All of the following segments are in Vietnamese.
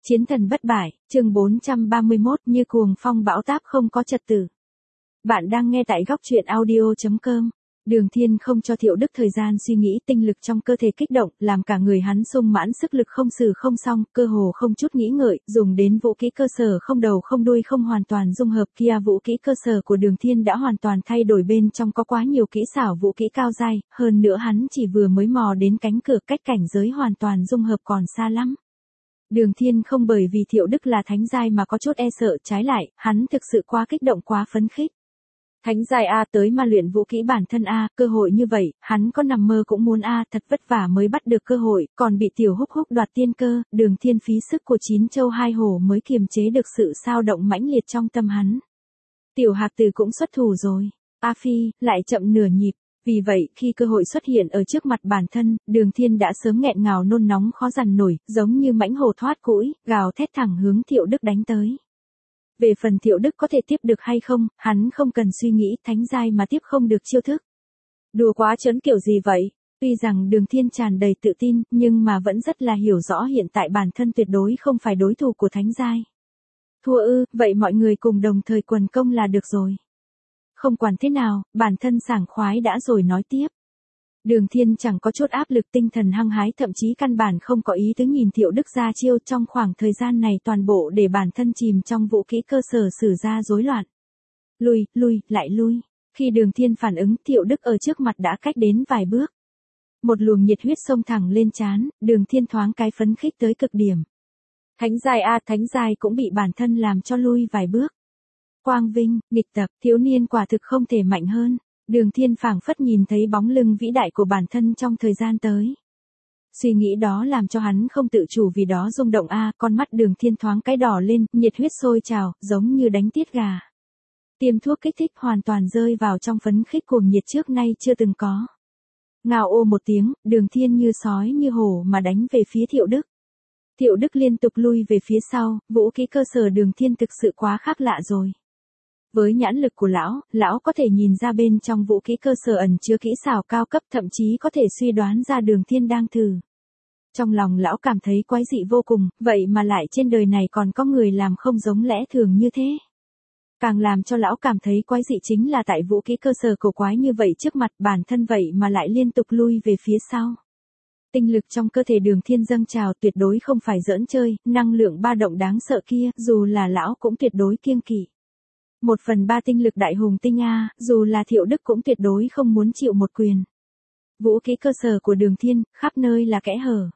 Chiến thần bất bại, chương 431 như cuồng phong bão táp không có trật tự. Bạn đang nghe tại góc truyện audio.com. Đường Thiên không cho Thiệu Đức thời gian suy nghĩ, tinh lực trong cơ thể kích động, làm cả người hắn sung mãn, sức lực không xử không xong, cơ hồ không chút nghĩ ngợi, dùng đến vũ khí cơ sở không đầu không đuôi không hoàn toàn dung hợp kia. Vũ khí cơ sở của Đường Thiên đã hoàn toàn thay đổi, bên trong có quá nhiều kỹ xảo vũ khí cao dai, hơn nữa hắn chỉ vừa mới mò đến cánh cửa, cách cảnh giới hoàn toàn dung hợp còn xa lắm. Đường Thiên không bởi vì Thiệu Đức là thánh giai mà có chút e sợ, trái lại, hắn thực sự quá kích động, quá phấn khích. Thánh giai A tới mà luyện vũ kỹ bản thân A, cơ hội như vậy, hắn có nằm mơ cũng muốn A, thật vất vả mới bắt được cơ hội, còn bị Tiểu Húc Húc đoạt tiên cơ, Đường Thiên phí sức của 9 châu 2 hổ mới kiềm chế được sự sao động mãnh liệt trong tâm hắn. Tiểu Hạc Tử cũng xuất thủ rồi, A Phi, lại chậm nửa nhịp. Vì vậy, khi cơ hội xuất hiện ở trước mặt bản thân, Đường Thiên đã sớm nghẹn ngào nôn nóng khó dằn nổi, giống như mãnh hổ thoát cũi, gào thét thẳng hướng Thiệu Đức đánh tới. Về phần Thiệu Đức có thể tiếp được hay không, hắn không cần suy nghĩ, thánh giai mà tiếp không được chiêu thức. Đùa quá trớn kiểu gì vậy? Tuy rằng Đường Thiên tràn đầy tự tin, nhưng mà vẫn rất là hiểu rõ hiện tại bản thân tuyệt đối không phải đối thủ của thánh giai. Thua ư, vậy mọi người cùng đồng thời quần công là được rồi. Không quản thế nào, bản thân sảng khoái đã rồi nói tiếp. Đường Thiên chẳng có chút áp lực, tinh thần hăng hái, thậm chí căn bản không có ý tứ nhìn Thiệu Đức ra chiêu. Trong khoảng thời gian này toàn bộ để bản thân chìm trong vũ khí cơ sở sử ra rối loạn. Lui, lại lui. Khi Đường Thiên phản ứng, Thiệu Đức ở trước mặt đã cách đến vài bước. Một luồng nhiệt huyết xông thẳng lên trán, Đường Thiên thoáng cái phấn khích tới cực điểm. Thánh giai A, thánh giai cũng bị bản thân làm cho lui vài bước. Quang vinh, nghịch tập, thiếu niên quả thực không thể mạnh hơn. Đường Thiên phảng phất nhìn thấy bóng lưng vĩ đại của bản thân trong thời gian tới. Suy nghĩ đó làm cho hắn không tự chủ vì đó rung động a, con mắt Đường Thiên thoáng cái đỏ lên, nhiệt huyết sôi trào, giống như đánh tiết gà. Tiêm thuốc kích thích hoàn toàn rơi vào trong phấn khích cuồng nhiệt trước nay chưa từng có. Ngao ô một tiếng, Đường Thiên như sói như hổ mà đánh về phía Thiệu Đức. Thiệu Đức liên tục lui về phía sau, vũ khí cơ sở Đường Thiên thực sự quá khác lạ rồi. Với nhãn lực của lão có thể nhìn ra bên trong vũ khí cơ sở ẩn chứa kỹ xảo cao cấp, thậm chí có thể suy đoán ra Đường Thiên đang thử. Trong lòng lão cảm thấy quái dị vô cùng, vậy mà lại trên đời này còn có người làm không giống lẽ thường như thế. Càng làm cho lão cảm thấy quái dị chính là tại vũ khí cơ sở cổ quái như vậy trước mặt bản thân vậy mà lại liên tục lui về phía sau. Tinh lực trong cơ thể Đường Thiên dâng trào, tuyệt đối không phải giỡn chơi, năng lượng ba động đáng sợ kia, dù là lão cũng tuyệt đối kiêng kỵ. 1/3 tinh lực đại hùng tinh A, dù là Thiệu Đức cũng tuyệt đối không muốn chịu một quyền. Vũ khí cơ sở của Đường Thiên, khắp nơi là kẽ hở.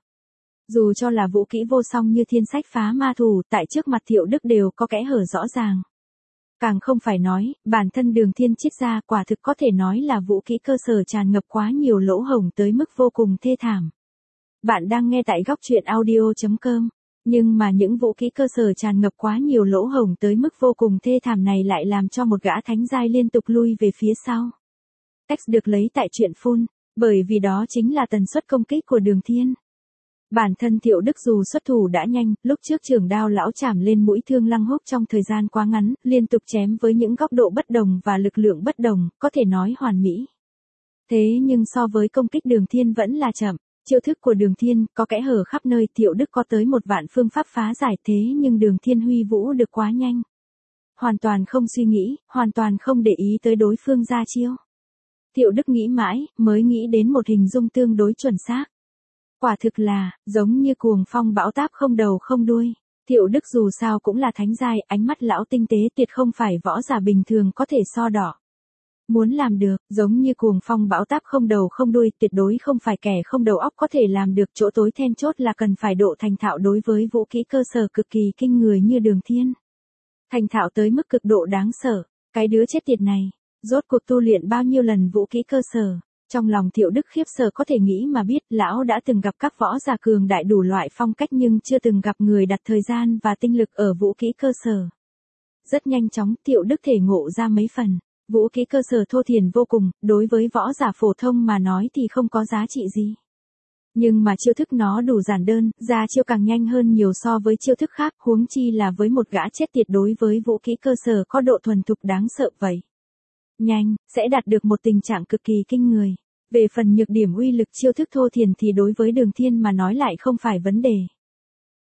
Dù cho là vũ khí vô song như thiên sách phá ma thủ, tại trước mặt Thiệu Đức đều có kẽ hở rõ ràng. Càng không phải nói, bản thân Đường Thiên triết ra quả thực có thể nói là vũ khí cơ sở tràn ngập quá nhiều lỗ hổng tới mức vô cùng thê thảm. Bạn đang nghe tại góc truyện audio.com. Nhưng mà những vũ khí cơ sở tràn ngập quá nhiều lỗ hổng tới mức vô cùng thê thảm này lại làm cho một gã thánh giai liên tục lui về phía sau. Text được lấy tại truyện full, bởi vì đó chính là tần suất công kích của Đường Thiên. Bản thân Thiệu Đức dù xuất thủ đã nhanh, lúc trước trường đao lão chảm lên mũi thương Lăng Húc trong thời gian quá ngắn, liên tục chém với những góc độ bất đồng và lực lượng bất đồng, có thể nói hoàn mỹ. Thế nhưng so với công kích Đường Thiên vẫn là chậm. Chiêu thức của Đường Thiên có kẽ hở khắp nơi, Thiệu Đức có tới 1.000 phương pháp phá giải, thế nhưng Đường Thiên huy vũ được quá nhanh. Hoàn toàn không suy nghĩ, hoàn toàn không để ý tới đối phương ra chiêu. Thiệu Đức nghĩ mãi, mới nghĩ đến một hình dung tương đối chuẩn xác. Quả thực là, giống như cuồng phong bão táp không đầu không đuôi. Thiệu Đức dù sao cũng là thánh giai, ánh mắt lão tinh tế tuyệt không phải võ giả bình thường có thể so đỏ. Muốn làm được, giống như cuồng phong bão táp không đầu không đuôi, tuyệt đối không phải kẻ không đầu óc có thể làm được, chỗ tối then chốt là cần phải độ thành thạo đối với vũ khí cơ sở cực kỳ kinh người như Đường Thiên. Thành thạo tới mức cực độ đáng sợ, cái đứa chết tiệt này, rốt cuộc tu luyện bao nhiêu lần vũ khí cơ sở. Trong lòng Thiệu Đức khiếp sợ có thể nghĩ mà biết, lão đã từng gặp các võ giả cường đại đủ loại phong cách nhưng chưa từng gặp người đặt thời gian và tinh lực ở vũ khí cơ sở. Rất nhanh chóng, Thiệu Đức thể ngộ ra mấy phần. Vũ khí cơ sở thô thiển vô cùng, đối với võ giả phổ thông mà nói thì không có giá trị gì. Nhưng mà chiêu thức nó đủ giản đơn, ra chiêu càng nhanh hơn nhiều so với chiêu thức khác, huống chi là với một gã chết tiệt đối với vũ khí cơ sở có độ thuần thục đáng sợ vậy. Nhanh, sẽ đạt được một tình trạng cực kỳ kinh người. Về phần nhược điểm uy lực chiêu thức thô thiển thì đối với Đường Thiên mà nói lại không phải vấn đề.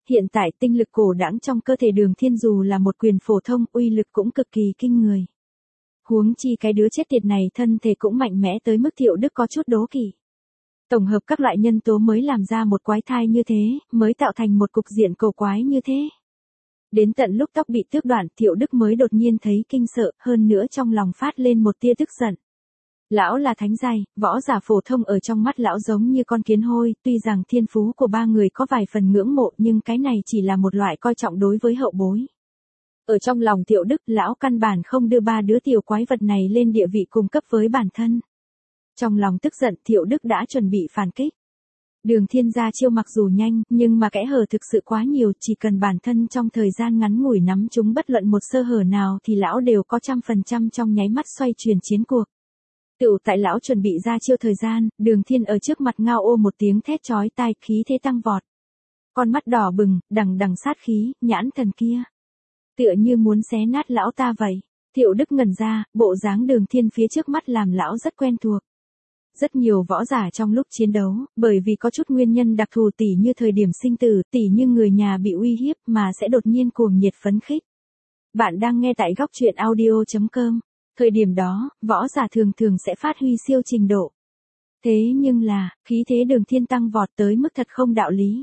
Hiện tại tinh lực cổ đãng trong cơ thể Đường Thiên dù là một quyền phổ thông, uy lực cũng cực kỳ kinh người. Huống chi cái đứa chết tiệt này thân thể cũng mạnh mẽ tới mức Thiệu Đức có chút đố kỵ. Tổng hợp các loại nhân tố mới làm ra một quái thai như thế, mới tạo thành một cục diện cổ quái như thế. Đến tận lúc tóc bị tước đoạn, Thiệu Đức mới đột nhiên thấy kinh sợ, hơn nữa trong lòng phát lên một tia tức giận. Lão là thánh giai, võ giả phổ thông ở trong mắt lão giống như con kiến hôi, tuy rằng thiên phú của ba người có vài phần ngưỡng mộ nhưng cái này chỉ là một loại coi trọng đối với hậu bối. Ở trong lòng Thiệu Đức, lão căn bản không đưa ba đứa tiểu quái vật này lên địa vị cùng cấp với bản thân. Trong lòng tức giận, Thiệu Đức đã chuẩn bị phản kích. Đường Thiên ra chiêu mặc dù nhanh, nhưng mà kẽ hở thực sự quá nhiều, chỉ cần bản thân trong thời gian ngắn ngủi nắm chúng bất luận một sơ hở nào thì lão đều có 100% trong nháy mắt xoay chuyển chiến cuộc. Tựu tại lão chuẩn bị ra chiêu thời gian, Đường Thiên ở trước mặt ngao ô một tiếng thét chói tai, khí thế tăng vọt. Con mắt đỏ bừng, đằng đằng sát khí, nhãn thần kia. Tựa như muốn xé nát lão ta vậy. Thiệu Đức ngẩn ra, bộ dáng Đường Thiên phía trước mắt làm lão rất quen thuộc. Rất nhiều võ giả trong lúc chiến đấu, bởi vì có chút nguyên nhân đặc thù tỉ như thời điểm sinh tử, tỉ như người nhà bị uy hiếp mà sẽ đột nhiên cuồng nhiệt phấn khích. Bạn đang nghe tại góc truyện audio.com. Thời điểm đó, võ giả thường thường sẽ phát huy siêu trình độ. Thế nhưng là, khí thế Đường Thiên tăng vọt tới mức thật không đạo lý.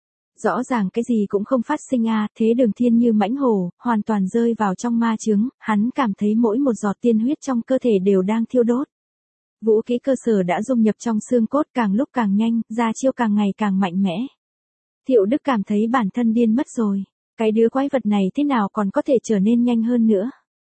Rõ ràng cái gì cũng không phát sinh thế Đường Thiên như mãnh hổ, hoàn toàn rơi vào trong ma chướng, hắn cảm thấy mỗi một giọt tiên huyết trong cơ thể đều đang thiêu đốt. Vũ khí cơ sở đã dung nhập trong xương cốt càng lúc càng nhanh, ra chiêu càng ngày càng mạnh mẽ. Thiệu Đức cảm thấy bản thân điên mất rồi. Cái đứa quái vật này thế nào còn có thể trở nên nhanh hơn nữa?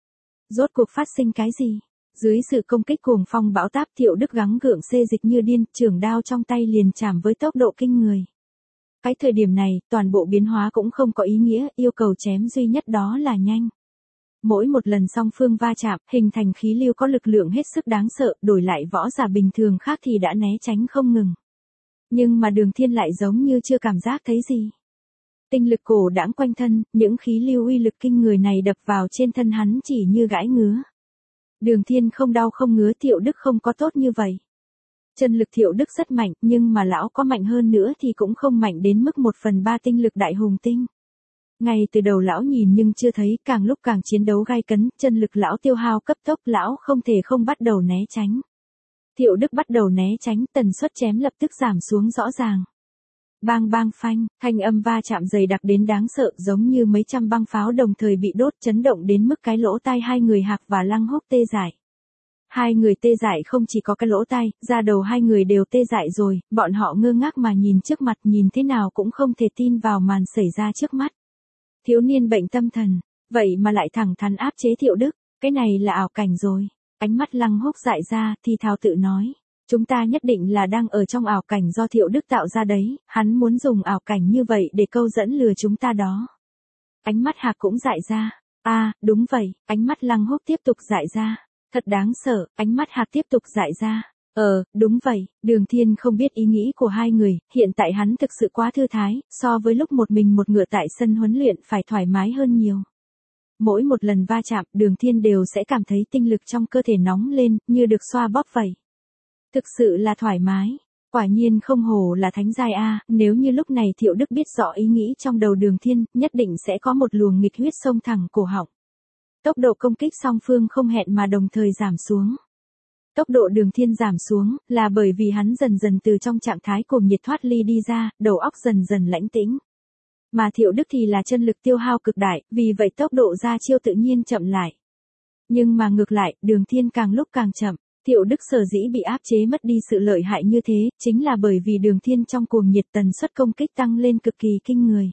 Rốt cuộc phát sinh cái gì? Dưới sự công kích cuồng phong bão táp, Thiệu Đức gắng gượng xê dịch như điên, chưởng đao trong tay liền chạm với tốc độ kinh người. Cái thời điểm này, toàn bộ biến hóa cũng không có ý nghĩa, yêu cầu chém duy nhất đó là nhanh. Mỗi một lần song phương va chạm, hình thành khí lưu có lực lượng hết sức đáng sợ, đổi lại võ giả bình thường khác thì đã né tránh không ngừng. Nhưng mà Đường Thiên lại giống như chưa cảm giác thấy gì. Tinh lực cổ đãng quanh thân, những khí lưu uy lực kinh người này đập vào trên thân hắn chỉ như gãi ngứa. Đường Thiên không đau không ngứa, Thiệu Đức không có tốt như vậy. Chân lực Thiệu Đức rất mạnh, nhưng mà lão có mạnh hơn nữa thì cũng không mạnh đến mức 1/3 tinh lực đại hùng tinh. Ngay từ đầu lão nhìn nhưng chưa thấy, càng lúc càng chiến đấu gay cấn, chân lực lão tiêu hao cấp tốc, lão không thể không bắt đầu né tránh. Thiệu Đức bắt đầu né tránh, tần suất chém lập tức giảm xuống rõ ràng. Bang bang phanh, thanh âm va chạm dày đặc đến đáng sợ, giống như mấy trăm băng pháo đồng thời bị đốt, chấn động đến mức cái lỗ tai hai người Hạc và Lăng Húc tê dại. Hai người tê dại không chỉ có cái lỗ tai, da đầu hai người đều tê dại rồi, bọn họ ngơ ngác mà nhìn trước mặt, nhìn thế nào cũng không thể tin vào màn xảy ra trước mắt. Thiếu niên bệnh tâm thần, vậy mà lại thẳng thắn áp chế Thiệu Đức, cái này là ảo cảnh rồi. Ánh mắt Lăng Húc dại ra, thì thào tự nói, chúng ta nhất định là đang ở trong ảo cảnh do Thiệu Đức tạo ra đấy, hắn muốn dùng ảo cảnh như vậy để câu dẫn lừa chúng ta đó. Ánh mắt Hạc cũng dại ra, đúng vậy, ánh mắt Lăng Húc tiếp tục dại ra, thật đáng sợ, ánh mắt Hạc tiếp tục dại ra. Đúng vậy, Đường Thiên không biết ý nghĩ của hai người, hiện tại hắn thực sự quá thư thái, so với lúc một mình một ngựa tại sân huấn luyện phải thoải mái hơn nhiều. Mỗi một lần va chạm, Đường Thiên đều sẽ cảm thấy tinh lực trong cơ thể nóng lên, như được xoa bóp vậy. Thực sự là thoải mái, quả nhiên không hổ là thánh giai nếu như lúc này Thiệu Đức biết rõ ý nghĩ trong đầu Đường Thiên, nhất định sẽ có một luồng nghịch huyết xông thẳng cổ họng. Tốc độ công kích song phương không hẹn mà đồng thời giảm xuống. Tốc độ Đường Thiên giảm xuống, là bởi vì hắn dần dần từ trong trạng thái cuồng nhiệt thoát ly đi ra, đầu óc dần dần lãnh tĩnh. Mà Thiệu Đức thì là chân lực tiêu hao cực đại, vì vậy tốc độ ra chiêu tự nhiên chậm lại. Nhưng mà ngược lại, Đường Thiên càng lúc càng chậm. Thiệu Đức sở dĩ bị áp chế mất đi sự lợi hại như thế, chính là bởi vì Đường Thiên trong cuồng nhiệt tần suất công kích tăng lên cực kỳ kinh người.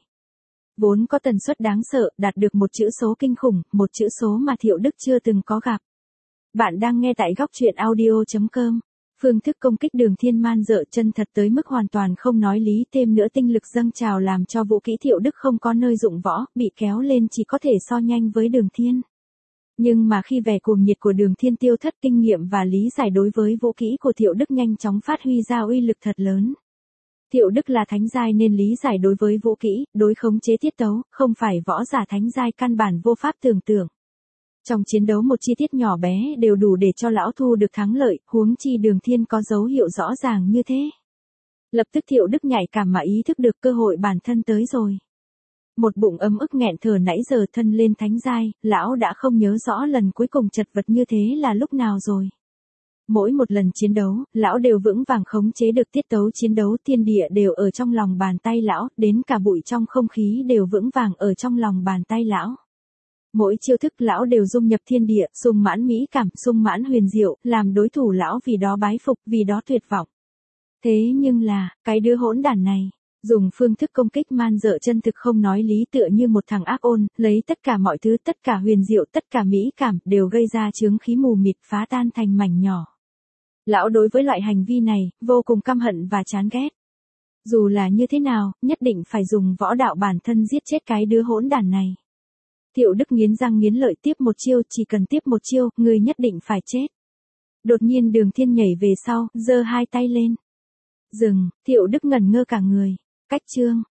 Vốn có tần suất đáng sợ, đạt được một chữ số kinh khủng, một chữ số mà Thiệu Đức chưa từng có gặp. Bạn đang nghe tại góc truyện audio.com. Phương thức công kích Đường Thiên man dợ chân thật tới mức hoàn toàn không nói lý, thêm nữa tinh lực dâng trào làm cho vũ kỹ Thiệu Đức không có nơi dụng võ, bị kéo lên chỉ có thể so nhanh với Đường Thiên. Nhưng mà khi vẻ cuồng nhiệt của Đường Thiên tiêu thất, kinh nghiệm và lý giải đối với vũ kỹ của Thiệu Đức nhanh chóng phát huy ra uy lực thật lớn. Thiệu Đức là thánh giai nên lý giải đối với vũ kỹ, đối khống chế tiết tấu, không phải võ giả thánh giai căn bản vô pháp tưởng tượng. Trong chiến đấu một chi tiết nhỏ bé đều đủ để cho lão thu được thắng lợi, huống chi Đường Thiên có dấu hiệu rõ ràng như thế. Lập tức Thiệu Đức nhạy cảm mà ý thức được cơ hội bản thân tới rồi. Một bụng ấm ức nghẹn thở nãy giờ thân lên thánh giai, lão đã không nhớ rõ lần cuối cùng chật vật như thế là lúc nào rồi. Mỗi một lần chiến đấu, lão đều vững vàng khống chế được tiết tấu chiến đấu, thiên địa đều ở trong lòng bàn tay lão, đến cả bụi trong không khí đều vững vàng ở trong lòng bàn tay lão. Mỗi chiêu thức lão đều dung nhập thiên địa, sung mãn mỹ cảm, sung mãn huyền diệu, làm đối thủ lão vì đó bái phục, vì đó tuyệt vọng. Thế nhưng là, cái đứa hỗn đản này, dùng phương thức công kích man dợ chân thực không nói lý tựa như một thằng ác ôn, lấy tất cả mọi thứ, tất cả huyền diệu, tất cả mỹ cảm, đều gây ra chướng khí mù mịt phá tan thành mảnh nhỏ. Lão đối với loại hành vi này, vô cùng căm hận và chán ghét. Dù là như thế nào, nhất định phải dùng võ đạo bản thân giết chết cái đứa hỗn đản này. Thiệu Đức nghiến răng nghiến lợi tiếp một chiêu, chỉ cần tiếp một chiêu, người nhất định phải chết. Đột nhiên Đường Thiên nhảy về sau, giơ hai tay lên. Dừng, Thiệu Đức ngẩn ngơ cả người. Cách chương.